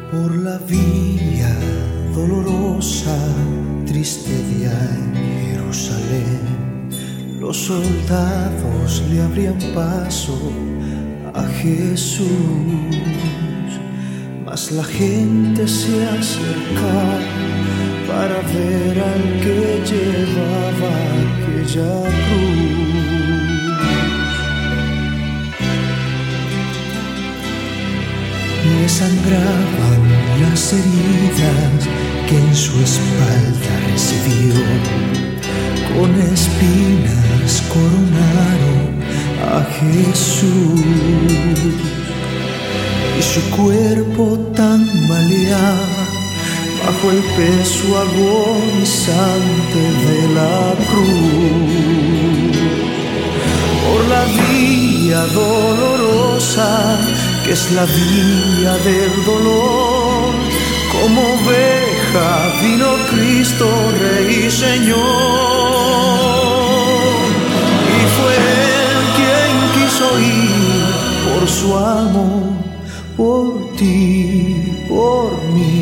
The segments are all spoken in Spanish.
Por la vía dolorosa, triste día en Jerusalén, los soldados le abrían paso a Jesús, mas la gente se acercaba para ver al que llevaba aquella cruz. Le sangraban las heridas que en su espalda recibió, con espinas coronaron a Jesús, y su cuerpo tambaleaba bajo el peso agonizante de la cruz. Por la vía dolorosa, que es la vía del dolor, como oveja vino Cristo, Rey y Señor, y fue Él quien quiso ir por su amor, por ti, por mí.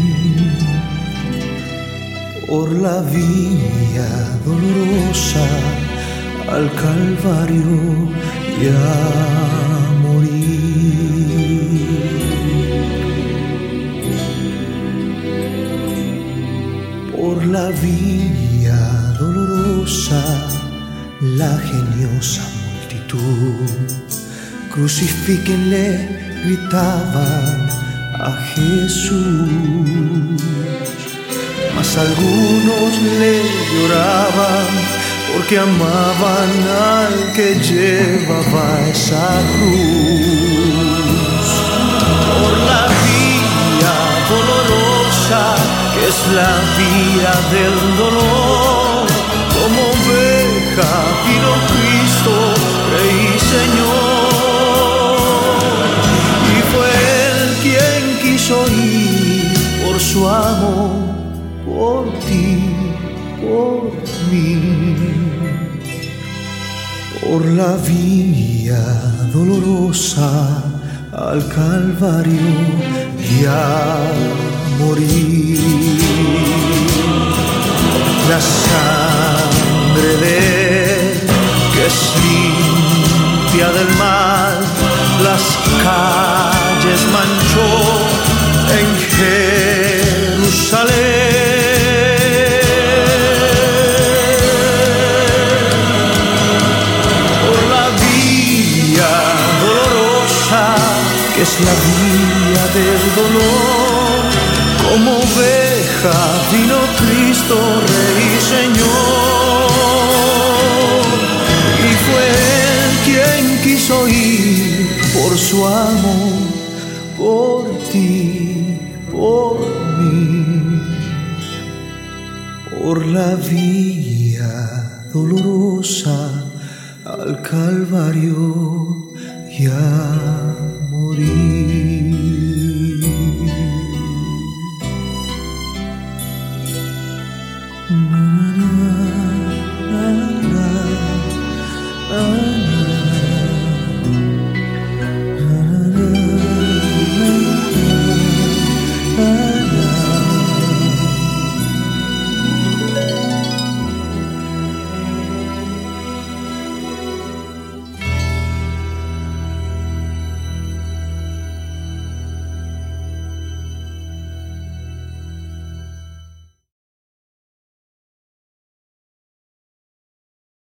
Por la vía dolorosa al Calvario y a morir. Por la vía dolorosa, la geniosa multitud, crucifíquenle, gritaban a Jesús. Mas algunos le lloraban porque amaban al que llevaba esa cruz. Por la vía dolorosa, que es la vía del dolor, como oveja vino Cristo, Rey y Señor, y fue Él quien quiso ir por su amor, por ti, por mí. Por la vía dolorosa al Calvario y a morir. La sangre de Él, que es limpia del mal, las calles manchó en Jerusalén. Que es la vía del dolor, como oveja vino Cristo, Rey y Señor, y fue Él quien quiso ir por su amor, por ti, por mí. Por la vía dolorosa al Calvario y a morir.